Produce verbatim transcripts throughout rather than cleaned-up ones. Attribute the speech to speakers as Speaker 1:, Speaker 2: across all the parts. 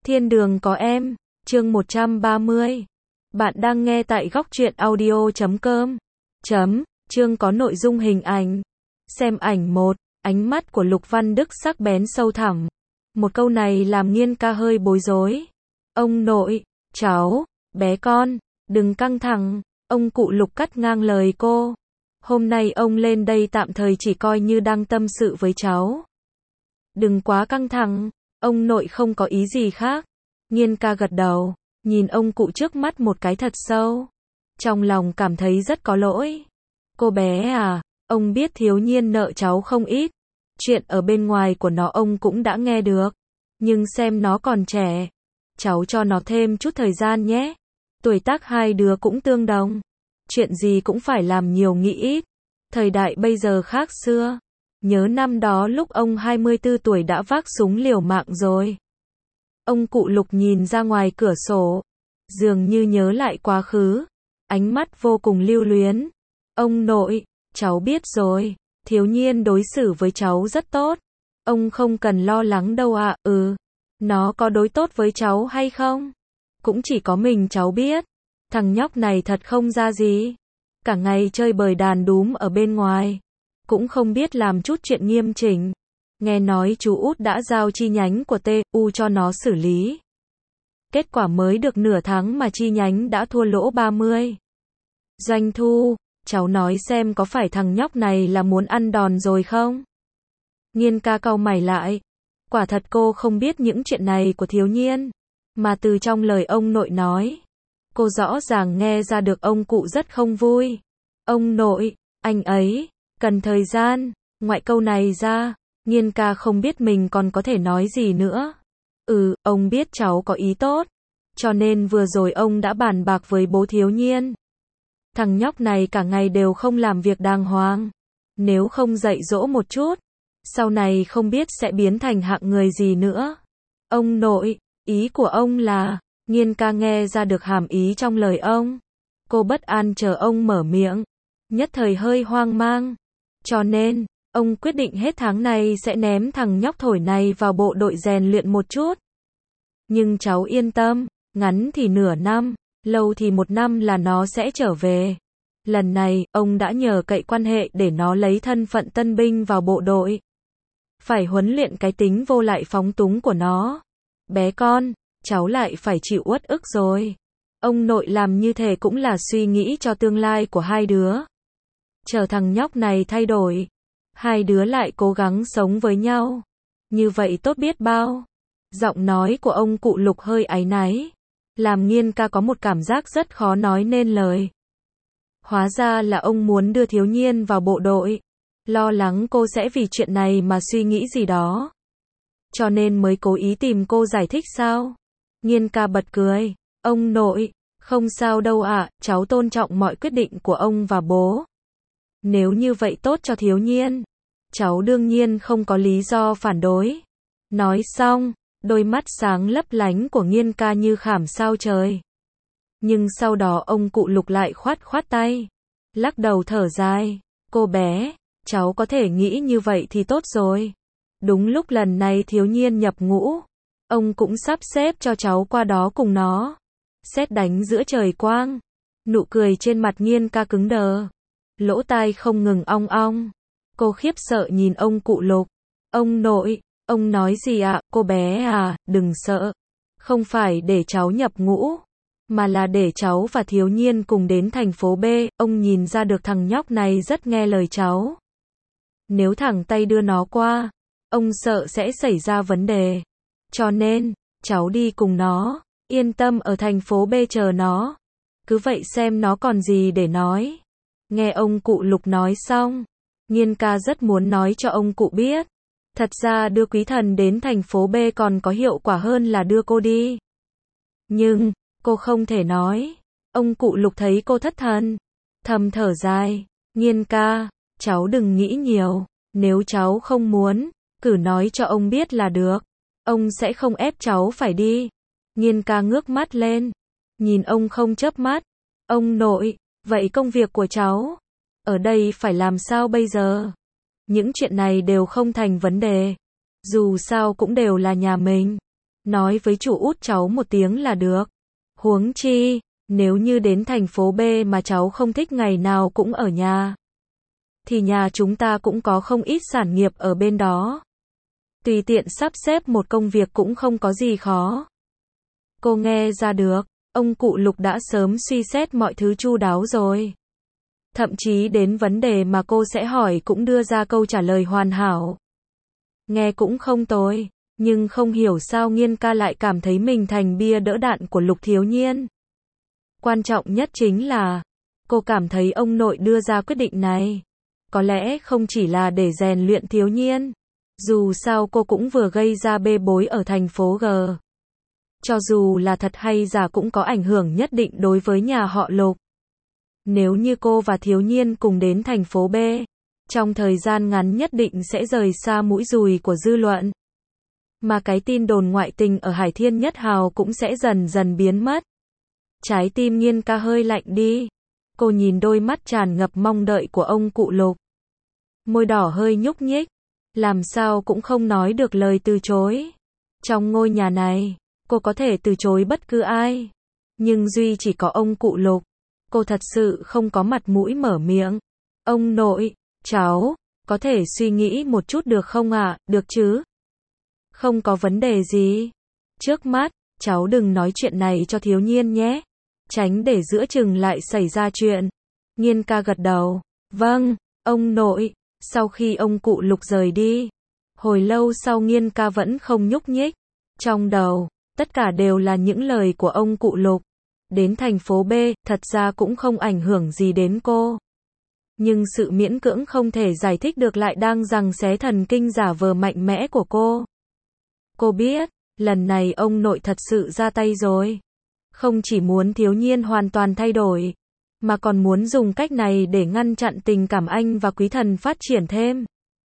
Speaker 1: Thiên đường có em, chương một trăm ba mươi. Bạn đang nghe tại góc truyện audio chấm com. Chấm, chương có nội dung hình ảnh. Xem ảnh một, ánh mắt của Lục Văn Đức sắc bén sâu thẳm. Một câu này làm Nghiên ca hơi bối rối. Ông nội, cháu, bé con, đừng căng thẳng, ông cụ Lục cắt ngang lời cô. Hôm nay ông lên đây tạm thời chỉ coi như đang tâm sự với cháu. Đừng quá căng thẳng, ông nội không có ý gì khác. Nghiên ca gật đầu, nhìn ông cụ trước mắt một cái thật sâu. Trong lòng cảm thấy rất có lỗi. Cô bé à, ông biết Thiếu Nhiên nợ cháu không ít. Chuyện ở bên ngoài của nó ông cũng đã nghe được. Nhưng xem nó còn trẻ. Cháu cho nó thêm chút thời gian nhé. Tuổi tác hai đứa cũng tương đồng. Chuyện gì cũng phải làm nhiều nghĩ ít. Thời đại bây giờ khác xưa. Nhớ năm đó lúc ông hai mươi tư tuổi đã vác súng liều mạng rồi. Ông cụ Lục nhìn ra ngoài cửa sổ. Dường như nhớ lại quá khứ. Ánh mắt vô cùng lưu luyến. Ông nội, cháu biết rồi. Thiếu Nhiên đối xử với cháu rất tốt. Ông không cần lo lắng đâu ạ. À. Ừ. Nó có đối tốt với cháu hay không? Cũng chỉ có mình cháu biết. Thằng nhóc này thật không ra gì. Cả ngày chơi bời đàn đúm ở bên ngoài. Cũng không biết làm chút chuyện nghiêm chỉnh. Nghe nói chú út đã giao chi nhánh của tê u cho nó xử lý. Kết quả mới được nửa tháng mà chi nhánh đã thua lỗ ba mươi. Doanh thu, cháu nói xem có phải thằng nhóc này là muốn ăn đòn rồi không? Nghiên ca cau mày lại. Quả thật cô không biết những chuyện này của Thiếu Nhiên. Mà từ trong lời ông nội nói, cô rõ ràng nghe ra được ông cụ rất không vui. Ông nội, anh ấy cần thời gian. Ngoại câu này ra, Nghiên ca không biết mình còn có thể nói gì nữa. Ừ, ông biết cháu có ý tốt. Cho nên vừa rồi ông đã bàn bạc với bố Thiếu Nhiên. Thằng nhóc này cả ngày đều không làm việc đàng hoàng. Nếu không dạy dỗ một chút, sau này không biết sẽ biến thành hạng người gì nữa. Ông nội, ý của ông là, Nghiên ca nghe ra được hàm ý trong lời ông. Cô bất an chờ ông mở miệng. Nhất thời hơi hoang mang. Cho nên, ông quyết định hết tháng này sẽ ném thằng nhóc thổi này vào bộ đội rèn luyện một chút. Nhưng cháu yên tâm, ngắn thì nửa năm, lâu thì một năm là nó sẽ trở về. Lần này, ông đã nhờ cậy quan hệ để nó lấy thân phận tân binh vào bộ đội. Phải huấn luyện cái tính vô lại phóng túng của nó. Bé con, cháu lại phải chịu uất ức rồi. Ông nội làm như thế cũng là suy nghĩ cho tương lai của hai đứa. Chờ thằng nhóc này thay đổi, hai đứa lại cố gắng sống với nhau. Như vậy tốt biết bao. Giọng nói của ông cụ Lục hơi áy náy, làm Nghiên ca có một cảm giác rất khó nói nên lời. Hóa ra là ông muốn đưa Thiếu Nhiên vào bộ đội. Lo lắng cô sẽ vì chuyện này mà suy nghĩ gì đó. Cho nên mới cố ý tìm cô giải thích sao? Nghiên ca bật cười. Ông nội, không sao đâu ạ, à, cháu tôn trọng mọi quyết định của ông và bố. Nếu như vậy tốt cho Thiếu Nhiên, cháu đương nhiên không có lý do phản đối. Nói xong, đôi mắt sáng lấp lánh của Nghiên ca như khảm sao trời. Nhưng sau đó ông cụ Lục lại khoát khoát tay, lắc đầu thở dài. Cô bé, cháu có thể nghĩ như vậy thì tốt rồi. Đúng lúc lần này Thiếu Nhiên nhập ngũ, ông cũng sắp xếp cho cháu qua đó cùng nó. Sét đánh giữa trời quang. Nụ cười trên mặt Nghiên ca cứng đờ. Lỗ tai không ngừng ong ong. Cô khiếp sợ nhìn ông cụ Lục. Ông nội, ông nói gì ạ? À? Cô bé à, đừng sợ. Không phải để cháu nhập ngũ, mà là để cháu và Thiếu Nhiên cùng đến thành phố B. Ông nhìn ra được thằng nhóc này rất nghe lời cháu. Nếu thẳng tay đưa nó qua, ông sợ sẽ xảy ra vấn đề. Cho nên, cháu đi cùng nó, yên tâm ở thành phố B chờ nó. Cứ vậy xem nó còn gì để nói. Nghe ông cụ Lục nói xong, Nghiên ca rất muốn nói cho ông cụ biết. Thật ra đưa quý thần đến thành phố B còn có hiệu quả hơn là đưa cô đi. Nhưng, cô không thể nói. Ông cụ Lục thấy cô thất thần, thầm thở dài. Nghiên ca, cháu đừng nghĩ nhiều. Nếu cháu không muốn, cứ nói cho ông biết là được. Ông sẽ không ép cháu phải đi. Nghiên ca ngước mắt lên, nhìn ông không chớp mắt. Ông nội, vậy công việc của cháu ở đây phải làm sao bây giờ? Những chuyện này đều không thành vấn đề. Dù sao cũng đều là nhà mình. nói với chủ út cháu một tiếng là được. Huống chi, nếu như đến thành phố B mà cháu không thích ngày nào cũng ở nhà, thì nhà chúng ta cũng có không ít sản nghiệp ở bên đó. Tùy tiện sắp xếp một công việc cũng không có gì khó. Cô nghe ra được, ông cụ Lục đã sớm suy xét mọi thứ chu đáo rồi. Thậm chí đến vấn đề mà cô sẽ hỏi cũng đưa ra câu trả lời hoàn hảo. Nghe cũng không tồi, nhưng không hiểu sao Nghiên ca lại cảm thấy mình thành bia đỡ đạn của Lục Thiếu Nhiên. Quan trọng nhất chính là, cô cảm thấy ông nội đưa ra quyết định này, có lẽ không chỉ là để rèn luyện Thiếu Nhiên. Dù sao cô cũng vừa gây ra bê bối ở thành phố G. Cho dù là thật hay giả cũng có ảnh hưởng nhất định đối với nhà họ Lục. Nếu như cô và Thiếu Nhiên cùng đến thành phố B, trong thời gian ngắn nhất định sẽ rời xa mũi dùi của dư luận. Mà cái tin đồn ngoại tình ở Hải Thiên Nhất Hào cũng sẽ dần dần biến mất. Trái tim Nghiên ca hơi lạnh đi. Cô nhìn đôi mắt tràn ngập mong đợi của ông cụ Lục. Môi đỏ hơi nhúc nhích. Làm sao cũng không nói được lời từ chối. Trong ngôi nhà này, cô có thể từ chối bất cứ ai. Nhưng duy chỉ có ông cụ Lục. Cô thật sự không có mặt mũi mở miệng. Ông nội, cháu, có thể suy nghĩ một chút được không ạ? À? Được chứ? Không có vấn đề gì. Trước mắt, cháu đừng nói chuyện này cho Thiếu Nhiên nhé. Tránh để giữa chừng lại xảy ra chuyện. Nghiên ca gật đầu. Vâng, ông nội. Sau khi ông cụ Lục rời đi, hồi lâu sau Nghiên ca vẫn không nhúc nhích. Trong đầu, tất cả đều là những lời của ông cụ Lục. Đến thành phố B, thật ra cũng không ảnh hưởng gì đến cô. Nhưng sự miễn cưỡng không thể giải thích được lại đang giằng xé thần kinh giả vờ mạnh mẽ của cô. Cô biết, lần này ông nội thật sự ra tay rồi. Không chỉ muốn Thiếu Nhiên hoàn toàn thay đổi, mà còn muốn dùng cách này để ngăn chặn tình cảm anh và Quý Thần phát triển thêm.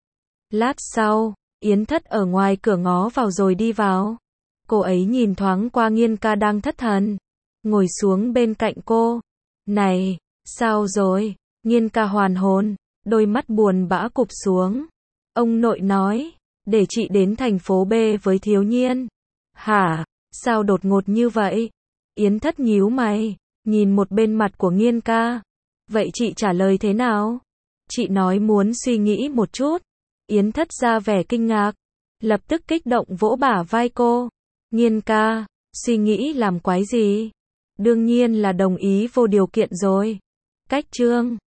Speaker 1: Lát sau, Yến Thất ở ngoài cửa ngó vào rồi đi vào. Cô ấy nhìn thoáng qua Nghiên ca đang thất thần, ngồi xuống bên cạnh cô. Này, sao rồi? Nghiên ca hoàn hồn, đôi mắt buồn bã cụp xuống. Ông nội nói, để chị đến thành phố B với Thiếu Nhiên. Hả? Sao đột ngột như vậy? Yến Thất nhíu mày, nhìn một bên mặt của Nghiên ca. Vậy chị trả lời thế nào? Chị nói muốn suy nghĩ một chút. Yến Thất ra vẻ kinh ngạc, lập tức kích động vỗ bả vai cô. Nghiên ca, suy nghĩ làm quái gì? Đương nhiên là đồng ý vô điều kiện rồi. Cách chương